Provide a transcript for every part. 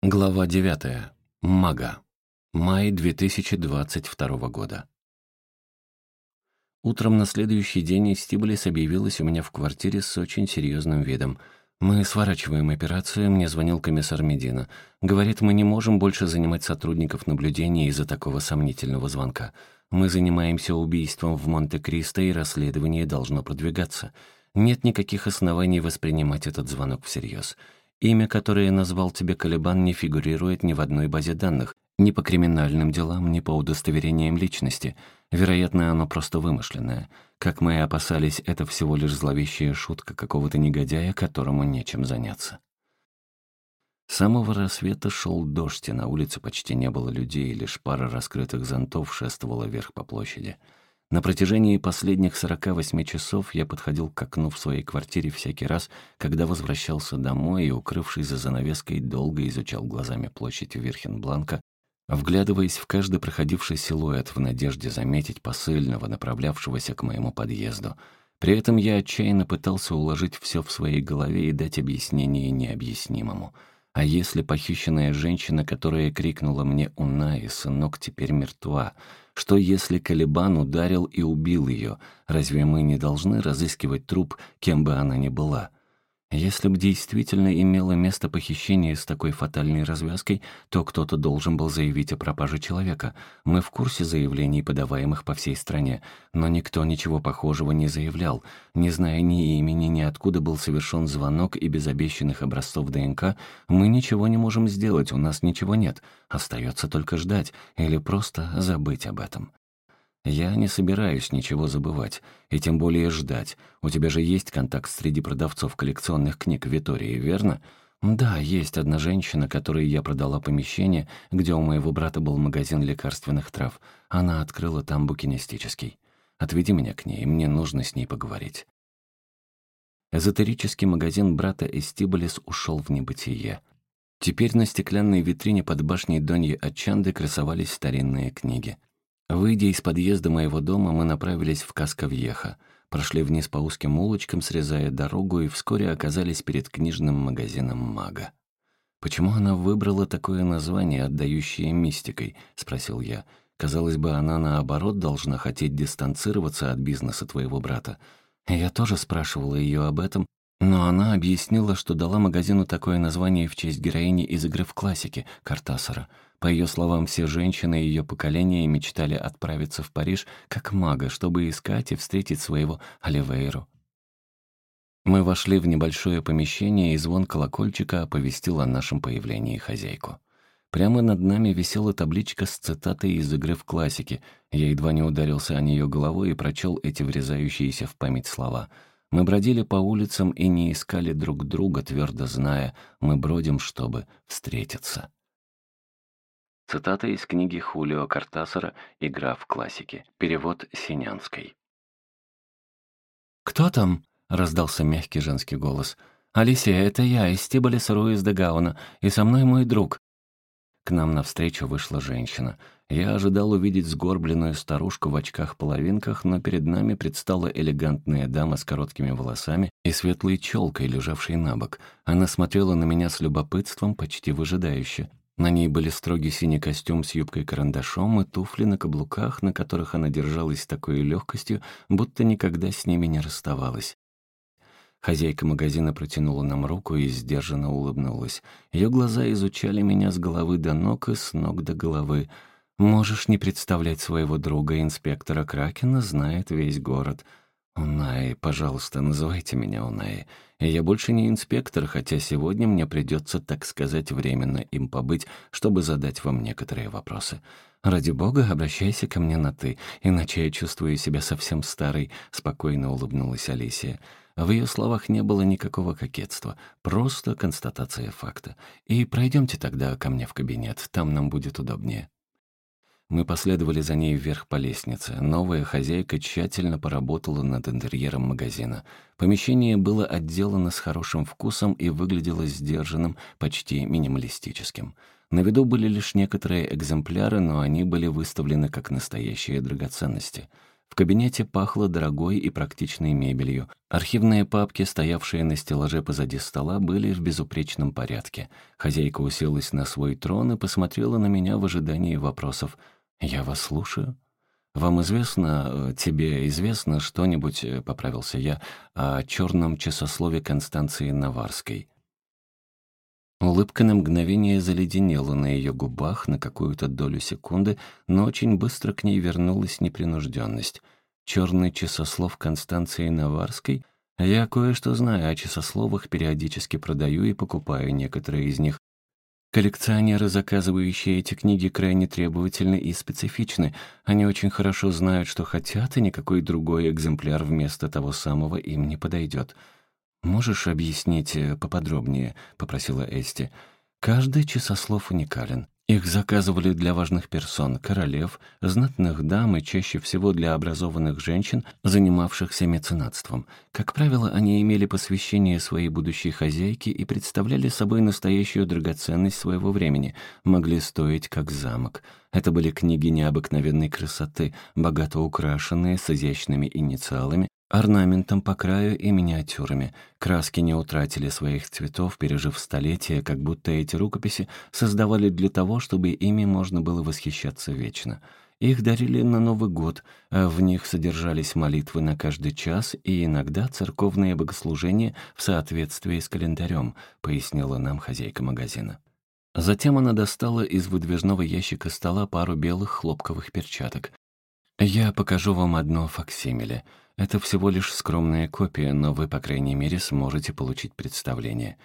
Глава 9. Мага. Май 2022 года. Утром на следующий день Стиблис объявилась у меня в квартире с очень серьезным видом. «Мы сворачиваем операцию», — мне звонил комиссар Медина. Говорит, мы не можем больше занимать сотрудников наблюдения из-за такого сомнительного звонка. Мы занимаемся убийством в Монте-Кристо, и расследование должно продвигаться. Нет никаких оснований воспринимать этот звонок всерьез. Имя, которое назвал тебе Калибан, не фигурирует ни в одной базе данных, ни по криминальным делам, ни по удостоверениям личности. Вероятно, оно просто вымышленное. Как мы и опасались, это всего лишь зловещая шутка какого-то негодяя, которому нечем заняться. С самого рассвета шел дождь, и на улице почти не было людей, лишь пара раскрытых зонтов шествовала вверх по площади. На протяжении последних 48 часов я подходил к окну в своей квартире всякий раз, когда возвращался домой и, укрывшись за занавеской, долго изучал глазами площадь Вирхенбланка, вглядываясь в каждый проходивший силуэт в надежде заметить посыльного, направлявшегося к моему подъезду. При этом я отчаянно пытался уложить все в своей голове и дать объяснение необъяснимому. А если похищенная женщина, которая крикнула мне «Унай, сынок, теперь мертва», что если Калибан ударил и убил ее? Разве мы не должны разыскивать труп, кем бы она ни была? Если бы действительно имело место похищение с такой фатальной развязкой, то кто-то должен был заявить о пропаже человека. Мы в курсе заявлений, подаваемых по всей стране, но никто ничего похожего не заявлял. Не зная ни имени, ни откуда был совершен звонок и без обещанных образцов ДНК, мы ничего не можем сделать, у нас ничего нет. Остается только ждать или просто забыть об этом. Я не собираюсь ничего забывать, и тем более ждать. У тебя же есть контакт среди продавцов коллекционных книг Витории, верно? Да, есть одна женщина, которой я продала помещение, где у моего брата был магазин лекарственных трав. Она открыла там букинистический. Отведи меня к ней, мне нужно с ней поговорить. Эзотерический магазин брата Эстибалис ушел в небытие. Теперь на стеклянной витрине под башней Доньи Ачанды красовались старинные книги. Выйдя из подъезда моего дома, мы направились в Касковьеха, прошли вниз по узким улочкам, срезая дорогу, и вскоре оказались перед книжным магазином «Мага». «Почему она выбрала такое название, отдающее мистикой?» — спросил я. «Казалось бы, она, наоборот, должна хотеть дистанцироваться от бизнеса твоего брата». Я тоже спрашивала ее об этом, но она объяснила, что дала магазину такое название в честь героини из игры в классике Картасара. По ее словам, все женщины ее поколения мечтали отправиться в Париж как мага, чтобы искать и встретить своего Оливейру. Мы вошли в небольшое помещение, и звон колокольчика оповестил о нашем появлении хозяйку. Прямо над нами висела табличка с цитатой из игры в классике. Я едва не ударился о нее головой и прочел эти врезающиеся в память слова. Мы бродили по улицам и не искали друг друга, твердо зная, мы бродим, чтобы встретиться. Цитата из книги Хулио Кортасара «Игра в классике». Перевод Синянской. «Кто там?» — раздался мягкий женский голос. «Алисия, это я, Эстибалис Руис де Гауна, и со мной мой друг». К нам навстречу вышла женщина. Я ожидал увидеть сгорбленную старушку в очках-половинках, но перед нами предстала элегантная дама с короткими волосами и светлой челкой, лежавшей на бок. Она смотрела на меня с любопытством, почти выжидающе. На ней были строгий синий костюм с юбкой-карандашом и туфли на каблуках, на которых она держалась с такой легкостью, будто никогда с ними не расставалась. Хозяйка магазина протянула нам руку и сдержанно улыбнулась. Ее глаза изучали меня с головы до ног и с ног до головы. «Можешь не представлять своего друга, инспектора Кракена знает весь город». «Унаи, пожалуйста, называйте меня Унаи. Я больше не инспектор, хотя сегодня мне придется, так сказать, временно им побыть, чтобы задать вам некоторые вопросы. Ради бога, обращайся ко мне на «ты», иначе я чувствую себя совсем старой», — спокойно улыбнулась Алисия. В ее словах не было никакого кокетства, просто констатация факта. «И пройдемте тогда ко мне в кабинет, там нам будет удобнее». Мы последовали за ней вверх по лестнице. Новая хозяйка тщательно поработала над интерьером магазина. Помещение было отделано с хорошим вкусом и выглядело сдержанным, почти минималистическим. На виду были лишь некоторые экземпляры, но они были выставлены как настоящие драгоценности. В кабинете пахло дорогой и практичной мебелью. Архивные папки, стоявшие на стеллаже позади стола, были в безупречном порядке. Хозяйка уселась на свой трон и посмотрела на меня в ожидании вопросов. «Я вас слушаю». «Вам известно, тебе известно что-нибудь, — поправился я, — о черном часослове Констанции Наварской?» Улыбка на мгновение заледенела на ее губах на какую-то долю секунды, но очень быстро к ней вернулась непринужденность. «Черный часослов Констанции Наварской? Я кое-что знаю о часословах, периодически продаю и покупаю некоторые из них. Коллекционеры, заказывающие эти книги, крайне требовательны и специфичны. Они очень хорошо знают, что хотят, и никакой другой экземпляр вместо того самого им не подойдет. «Можешь объяснить поподробнее?» — попросила Эсти. «Каждый часослов уникален. Их заказывали для важных персон, королев, знатных дам и чаще всего для образованных женщин, занимавшихся меценатством. Как правило, они имели посвящение своей будущей хозяйке и представляли собой настоящую драгоценность своего времени, могли стоить как замок. Это были книги необыкновенной красоты, богато украшенные, с изящными инициалами, орнаментом по краю и миниатюрами. Краски не утратили своих цветов, пережив столетия, как будто эти рукописи создавали для того, чтобы ими можно было восхищаться вечно. Их дарили на Новый год, а в них содержались молитвы на каждый час и иногда церковные богослужения в соответствии с календарем, пояснила нам хозяйка магазина. Затем она достала из выдвижного ящика стола пару белых хлопковых перчаток. «Я покажу вам одно факсимиле. Это всего лишь скромная копия, но вы, по крайней мере, сможете получить представление.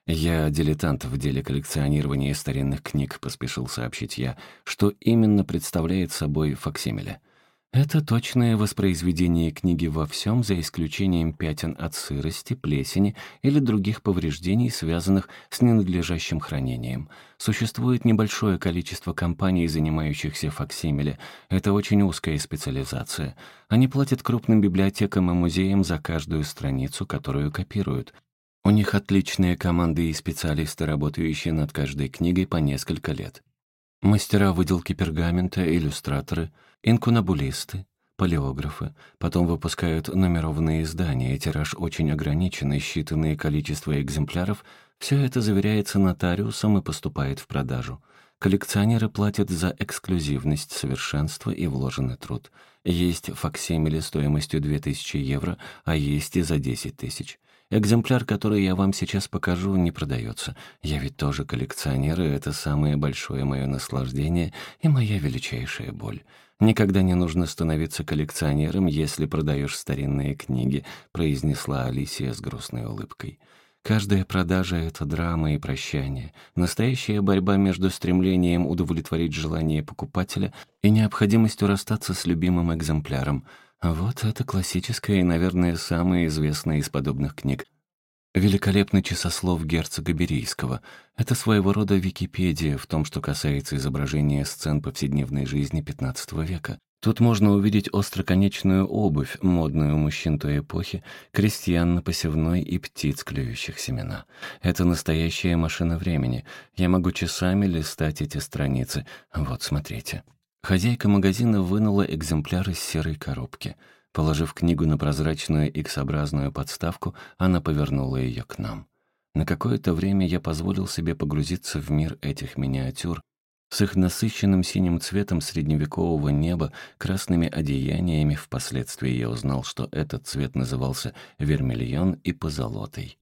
Я дилетант в деле коллекционирования старинных книг», — поспешил сообщить я. «Что именно представляет собой факсимиле?» Это точное воспроизведение книги во всем, за исключением пятен от сырости, плесени или других повреждений, связанных с ненадлежащим хранением. Существует небольшое количество компаний, занимающихся факсимиле. Это очень узкая специализация. Они платят крупным библиотекам и музеям за каждую страницу, которую копируют. У них отличные команды и специалисты, работающие над каждой книгой по несколько лет. Мастера выделки пергамента, иллюстраторы, инкунабулисты, палеографы. Потом выпускают нумерованные издания, тираж очень ограниченный, считанное количество экземпляров. Все это заверяется нотариусом и поступает в продажу. Коллекционеры платят за эксклюзивность, совершенство и вложенный труд. Есть факсимили стоимостью 2000 евро, а есть и за 10 тысяч. Экземпляр, который я вам сейчас покажу, не продается. Я ведь тоже коллекционер, и это самое большое мое наслаждение и моя величайшая боль. Никогда не нужно становиться коллекционером, если продаешь старинные книги», произнесла Алисия с грустной улыбкой. «Каждая продажа — это драма и прощание, настоящая борьба между стремлением удовлетворить желание покупателя и необходимостью расстаться с любимым экземпляром. Вот это классическая и, наверное, самая известная из подобных книг. Великолепный часослов герцога Берийского. Это своего рода Википедия в том, что касается изображения сцен повседневной жизни XV века. Тут можно увидеть остроконечную обувь, модную у мужчин той эпохи, крестьян на посевной и птиц, клюющих семена. Это настоящая машина времени. Я могу часами листать эти страницы. Вот, смотрите». Хозяйка магазина вынула экземпляр из серой коробки. Положив книгу на прозрачную X-образную подставку, она повернула ее к нам. На какое-то время я позволил себе погрузиться в мир этих миниатюр, с их насыщенным синим цветом средневекового неба, красными одеяниями. Впоследствии я узнал, что этот цвет назывался вермильон и позолотой.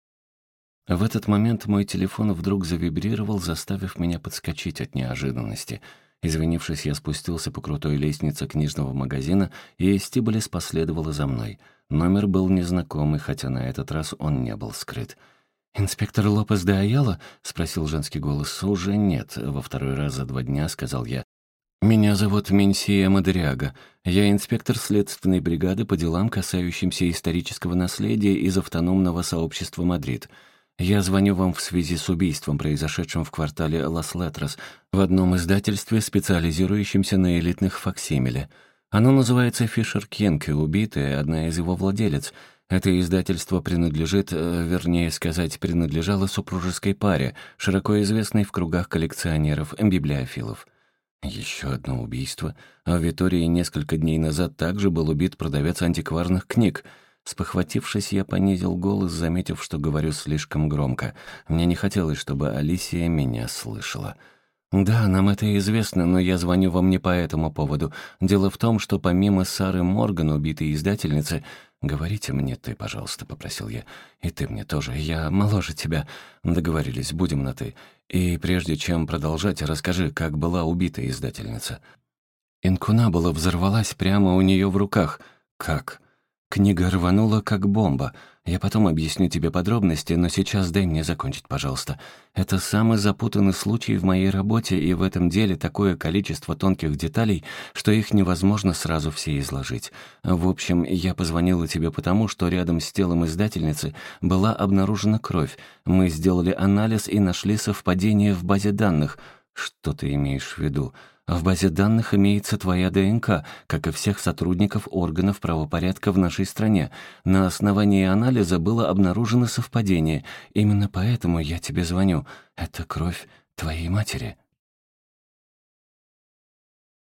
В этот момент мой телефон вдруг завибрировал, заставив меня подскочить от неожиданности. Извинившись, я спустился по крутой лестнице книжного магазина, и Эстибалис последовала за мной. Номер был незнакомый, хотя на этот раз он не был скрыт. «Инспектор Лопес де Айала?» — спросил женский голос. «Уже нет», — во второй раз за 2 дня сказал я. «Меня зовут Менсия Мадриага. Я инспектор следственной бригады по делам, касающимся исторического наследия из автономного сообщества Мадрид. Я звоню вам в связи с убийством, произошедшим в квартале Лас-Летрос, в одном издательстве, специализирующемся на элитных факсимиле. Оно называется «Фишер Кинг», и убитая одна из его владелец. Это издательство принадлежит, вернее сказать, принадлежало супружеской паре, широко известной в кругах коллекционеров, библиофилов. Еще одно убийство. А в Витории несколько дней назад также был убит продавец антикварных книг. Спохватившись, я понизил голос, заметив, что говорю слишком громко. Мне не хотелось, чтобы Алисия меня слышала. «Да, нам это известно, но я звоню вам не по этому поводу. Дело в том, что помимо Сары Морган, убитой издательницы...» «Говорите мне ты, пожалуйста», — попросил я. «И ты мне тоже. Я моложе тебя. Договорились, будем на «ты». И прежде чем продолжать, расскажи, как была убита издательница». Инкунабула взорвалась прямо у нее в руках. «Как?» Книга рванула, как бомба. Я потом объясню тебе подробности, но сейчас дай мне закончить, пожалуйста. Это самый запутанный случай в моей работе, и в этом деле такое количество тонких деталей, что их невозможно сразу все изложить. В общем, я позвонила тебе потому, что рядом с телом издательницы была обнаружена кровь. Мы сделали анализ и нашли совпадение в базе данных. Что ты имеешь в виду? В базе данных имеется твоя ДНК, как и всех сотрудников органов правопорядка в нашей стране. На основании анализа было обнаружено совпадение. Именно поэтому я тебе звоню. Это кровь твоей матери».